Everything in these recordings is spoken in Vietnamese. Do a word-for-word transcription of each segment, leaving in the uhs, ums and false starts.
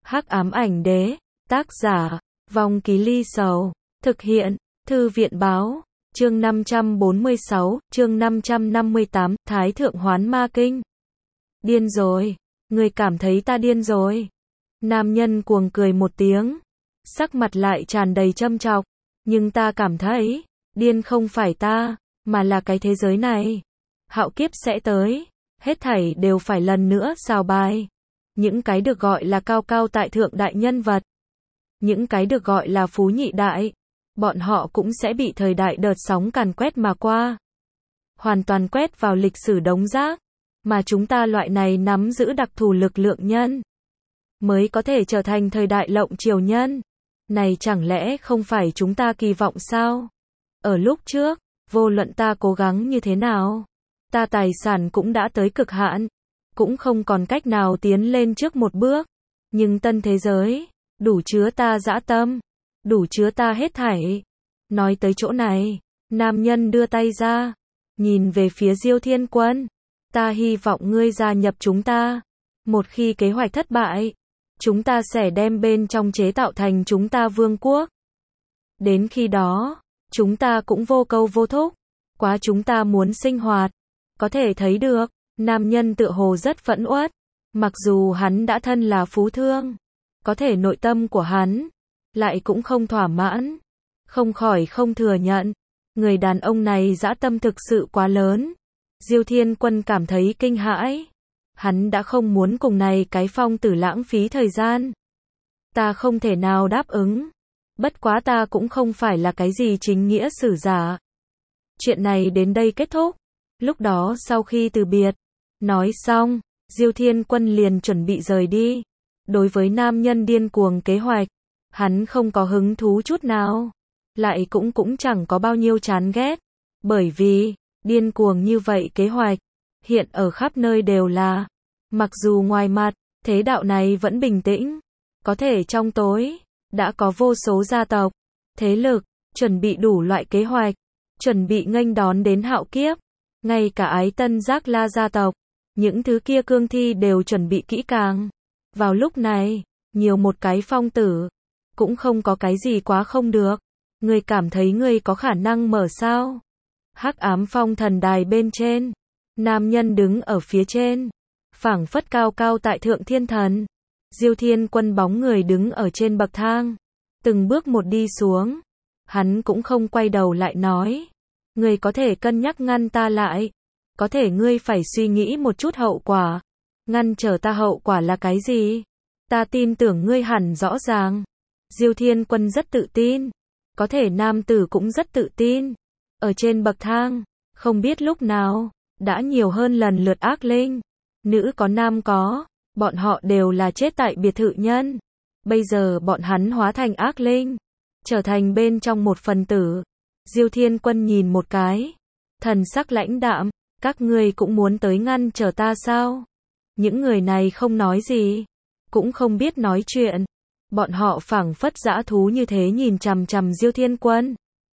Hắc ám ảnh đế, tác giả, Vong Ký Ly Sầu, thực hiện, Thư viện báo, chương năm trăm bốn mươi sáu, chương năm trăm năm mươi tám, Thái Thượng Hoán Ma Kinh. Điên rồi, người cảm thấy ta điên rồi. Nam nhân cuồng cười một tiếng, sắc mặt lại tràn đầy châm chọc, nhưng ta cảm thấy, điên không phải ta, mà là cái thế giới này. Hạo kiếp sẽ tới, hết thảy đều phải lần nữa xào bài. Những cái được gọi là cao cao tại thượng đại nhân vật, những cái được gọi là phú nhị đại, bọn họ cũng sẽ bị thời đại đợt sóng càn quét mà qua. Hoàn toàn quét vào lịch sử đống rác, mà chúng ta loại này nắm giữ đặc thù lực lượng nhân, mới có thể trở thành thời đại lộng triều nhân. Này chẳng lẽ không phải chúng ta kỳ vọng sao? Ở lúc trước, vô luận ta cố gắng như thế nào, ta tài sản cũng đã tới cực hạn, cũng không còn cách nào tiến lên trước một bước. Nhưng tân thế giới, đủ chứa ta dã tâm, đủ chứa ta hết thảy. Nói tới chỗ này, nam nhân đưa tay ra, nhìn về phía Diêu Thiên Quân. Ta hy vọng ngươi gia nhập chúng ta. Một khi kế hoạch thất bại, chúng ta sẽ đem bên trong chế tạo thành chúng ta vương quốc. Đến khi đó, chúng ta cũng vô câu vô thúc, quá chúng ta muốn sinh hoạt. Có thể thấy được, nam nhân tựa hồ rất phẫn uất, mặc dù hắn đã thân là phú thương, có thể nội tâm của hắn lại cũng không thỏa mãn, không khỏi không thừa nhận, người đàn ông này dã tâm thực sự quá lớn. Diêu Thiên Quân cảm thấy kinh hãi, hắn đã không muốn cùng này cái phong tử lãng phí thời gian. Ta không thể nào đáp ứng, bất quá ta cũng không phải là cái gì chính nghĩa sử giả. Chuyện này đến đây kết thúc. Lúc đó sau khi từ biệt, nói xong, Diêu Thiên Quân liền chuẩn bị rời đi. Đối với nam nhân điên cuồng kế hoạch, hắn không có hứng thú chút nào, lại cũng cũng chẳng có bao nhiêu chán ghét, bởi vì, điên cuồng như vậy kế hoạch, hiện ở khắp nơi đều là. Mặc dù ngoài mặt, thế đạo này vẫn bình tĩnh, có thể trong tối, đã có vô số gia tộc, thế lực, chuẩn bị đủ loại kế hoạch, chuẩn bị nghênh đón đến hạo kiếp. Ngay cả Ái Tân Giác La gia tộc, những thứ kia cương thi đều chuẩn bị kỹ càng. Vào lúc này, nhiều một cái phong tử, cũng không có cái gì quá không được. Ngươi cảm thấy ngươi có khả năng mở sao? Hắc ám phong thần đài bên trên, nam nhân đứng ở phía trên, phảng phất cao cao tại thượng thiên thần. Diêu Thiên Quân bóng người đứng ở trên bậc thang, từng bước một đi xuống, hắn cũng không quay đầu lại nói. Ngươi có thể cân nhắc ngăn ta lại, có thể ngươi phải suy nghĩ một chút hậu quả. Ngăn trở ta hậu quả là cái gì? Ta tin tưởng ngươi hẳn rõ ràng. Diêu Thiên Quân rất tự tin, có thể nam tử cũng rất tự tin. Ở trên bậc thang, không biết lúc nào, đã nhiều hơn lần lượt ác linh. Nữ có nam có, bọn họ đều là chết tại biệt thự nhân. Bây giờ bọn hắn hóa thành ác linh, trở thành bên trong một phần tử. Diêu Thiên Quân nhìn một cái, thần sắc lãnh đạm, các ngươi cũng muốn tới ngăn trở ta sao? Những người này không nói gì, cũng không biết nói chuyện. Bọn họ phảng phất dã thú như thế nhìn chằm chằm Diêu Thiên Quân,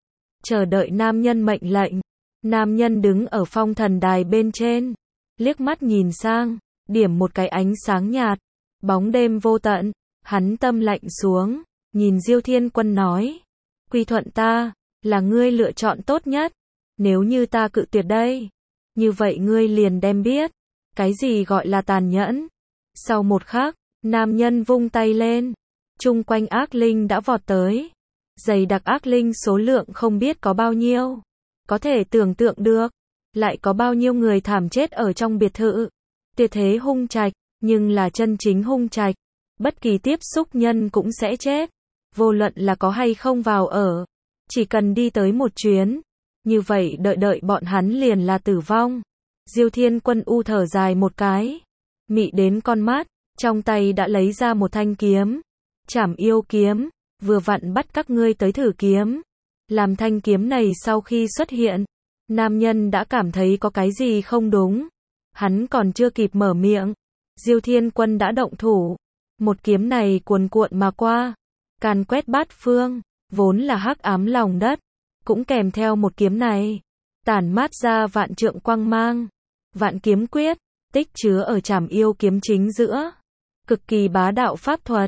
chờ đợi nam nhân mệnh lệnh. Nam nhân đứng ở phong thần đài bên trên, liếc mắt nhìn sang, điểm một cái ánh sáng nhạt, bóng đêm vô tận, hắn tâm lạnh xuống, nhìn Diêu Thiên Quân nói, quy thuận ta, là ngươi lựa chọn tốt nhất. Nếu như ta cự tuyệt đây, như vậy ngươi liền đem biết, cái gì gọi là tàn nhẫn. Sau một khắc, nam nhân vung tay lên, chung quanh ác linh đã vọt tới. Dày đặc ác linh số lượng không biết có bao nhiêu, có thể tưởng tượng được, lại có bao nhiêu người thảm chết ở trong biệt thự. Tuyệt thế hung trạch, nhưng là chân chính hung trạch, bất kỳ tiếp xúc nhân cũng sẽ chết, vô luận là có hay không vào ở. Chỉ cần đi tới một chuyến, như vậy đợi đợi bọn hắn liền là tử vong. Diêu Thiên Quân u thở dài một cái, mị đến con mắt, trong tay đã lấy ra một thanh kiếm, Trảm Yêu kiếm, vừa vặn bắt các ngươi tới thử kiếm. Làm thanh kiếm này sau khi xuất hiện, nam nhân đã cảm thấy có cái gì không đúng. Hắn còn chưa kịp mở miệng, Diêu Thiên Quân đã động thủ. Một kiếm này cuồn cuộn mà qua, càn quét bát phương. Vốn là hắc ám lòng đất, cũng kèm theo một kiếm này, tản mát ra vạn trượng quang mang. Vạn kiếm quyết, tích chứa ở Trảm Yêu kiếm chính giữa, cực kỳ bá đạo pháp thuật,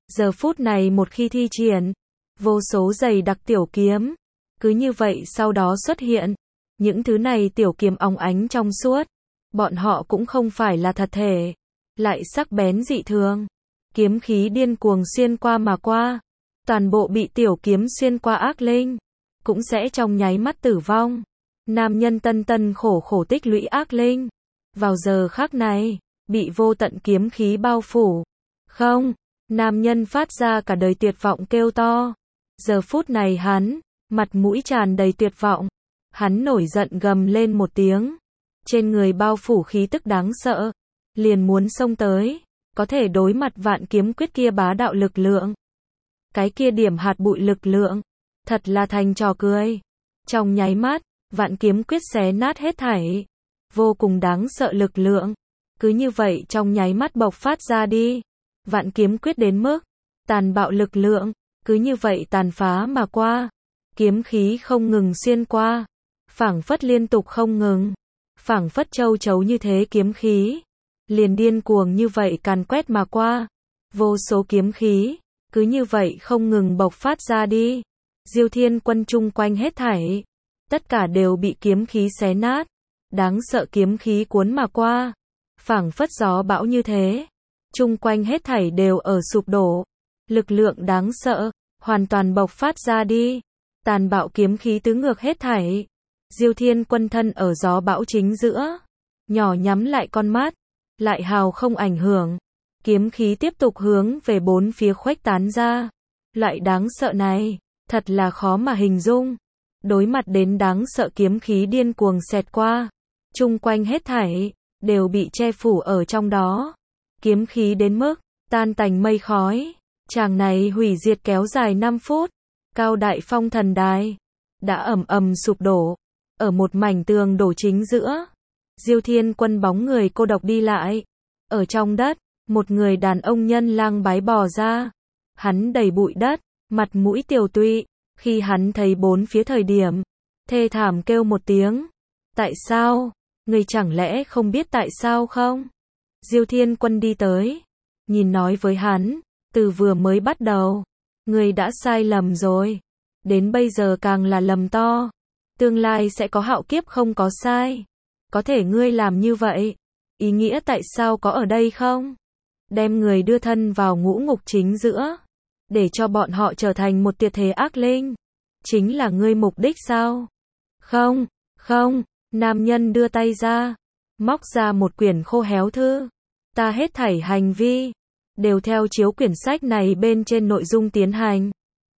Giờ phút này một khi thi triển, vô số dày đặc tiểu kiếm, cứ như vậy sau đó xuất hiện. Những thứ này tiểu kiếm óng ánh trong suốt, bọn họ cũng không phải là thật thể, lại sắc bén dị thường. Kiếm khí điên cuồng xuyên qua mà qua, toàn bộ bị tiểu kiếm xuyên qua ác linh, cũng sẽ trong nháy mắt tử vong. Nam nhân tân tân khổ khổ tích lũy ác linh, vào giờ khắc này, bị vô tận kiếm khí bao phủ. Không, nam nhân phát ra cả đời tuyệt vọng kêu to. Giờ phút này hắn, mặt mũi tràn đầy tuyệt vọng. Hắn nổi giận gầm lên một tiếng. Trên người bao phủ khí tức đáng sợ. Liền muốn xông tới. Có thể đối mặt vạn kiếm quyết kia bá đạo lực lượng. Cái kia điểm hạt bụi lực lượng. Thật là thành trò cười. Trong nháy mắt, vạn kiếm quyết xé nát hết thảy. Vô cùng đáng sợ lực lượng. Cứ như vậy trong nháy mắt bộc phát ra đi. Vạn kiếm quyết đến mức tàn bạo lực lượng. Cứ như vậy tàn phá mà qua. Kiếm khí không ngừng xuyên qua. Phảng phất liên tục không ngừng. Phảng phất châu chấu như thế kiếm khí. Liền điên cuồng như vậy càn quét mà qua. Vô số kiếm khí. Cứ như vậy không ngừng bộc phát ra đi. Diêu Thiên Quân chung quanh hết thảy. Tất cả đều bị kiếm khí xé nát. Đáng sợ kiếm khí cuốn mà qua. Phảng phất gió bão như thế. Chung quanh hết thảy đều ở sụp đổ. Lực lượng đáng sợ. Hoàn toàn bộc phát ra đi. Tàn bạo kiếm khí tứ ngược hết thảy. Diêu Thiên Quân thân ở gió bão chính giữa. Nhỏ nhắm lại con mắt. Lại hào không ảnh hưởng. Kiếm khí tiếp tục hướng về bốn phía khuếch tán ra. Loại đáng sợ này, thật là khó mà hình dung. Đối mặt đến đáng sợ kiếm khí điên cuồng xẹt qua. Chung quanh hết thảy, đều bị che phủ ở trong đó. Kiếm khí đến mức, tan tành mây khói. Tràng này hủy diệt kéo dài năm phút. Cao đại phong thần đài, đã ầm ầm sụp đổ. Ở một mảnh tường đổ chính giữa. Diêu Thiên Quân bóng người cô độc đi lại. Ở trong đất, một người đàn ông nhân lang bái bò ra. Hắn đầy bụi đất, mặt mũi tiều tụy. Khi hắn thấy bốn phía thời điểm, thê thảm kêu một tiếng. Tại sao? Người chẳng lẽ không biết tại sao không? Diêu Thiên Quân đi tới, nhìn nói với hắn, từ vừa mới bắt đầu, người đã sai lầm rồi. Đến bây giờ càng là lầm to. Tương lai sẽ có hạo kiếp không có sai. Có thể ngươi làm như vậy, ý nghĩa tại sao có ở đây không? Đem người đưa thân vào ngũ ngục chính giữa, để cho bọn họ trở thành một tuyệt thế ác linh. Chính là ngươi mục đích sao? Không, không, nam nhân đưa tay ra, móc ra một quyển khô héo thư. Ta hết thảy hành vi, đều theo chiếu quyển sách này bên trên nội dung tiến hành.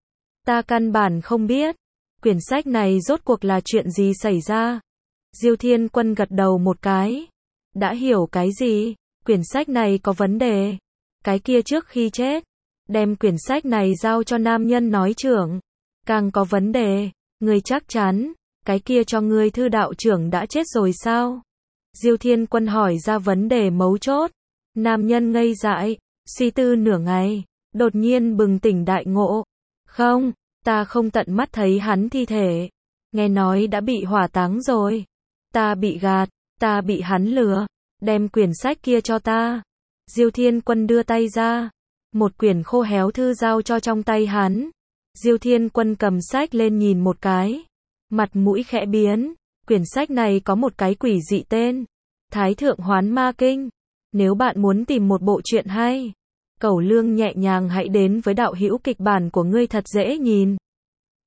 Ta căn bản không biết, quyển sách này rốt cuộc là chuyện gì xảy ra. Diêu Thiên Quân gật đầu một cái. Đã hiểu cái gì? Quyển sách này có vấn đề. Cái kia trước khi chết, đem quyển sách này giao cho nam nhân nói trưởng. Càng có vấn đề, ngươi chắc chắn, cái kia cho ngươi thư đạo trưởng đã chết rồi sao? Diêu Thiên Quân hỏi ra vấn đề mấu chốt. Nam nhân ngây dại, suy tư nửa ngày, đột nhiên bừng tỉnh đại ngộ. Không, ta không tận mắt thấy hắn thi thể. Nghe nói đã bị hỏa táng rồi. Ta bị gạt, ta bị hắn lừa. Đem quyển sách kia cho ta. Diêu Thiên Quân đưa tay ra. Một quyển khô héo thư giao cho trong tay hắn. Diêu Thiên Quân cầm sách lên nhìn một cái. Mặt mũi khẽ biến. Quyển sách này có một cái quỷ dị tên. Thái Thượng Hoán Ma Kinh. Nếu bạn muốn tìm một bộ truyện hay, cẩu lương nhẹ nhàng hãy đến với đạo hữu kịch bản của ngươi thật dễ nhìn.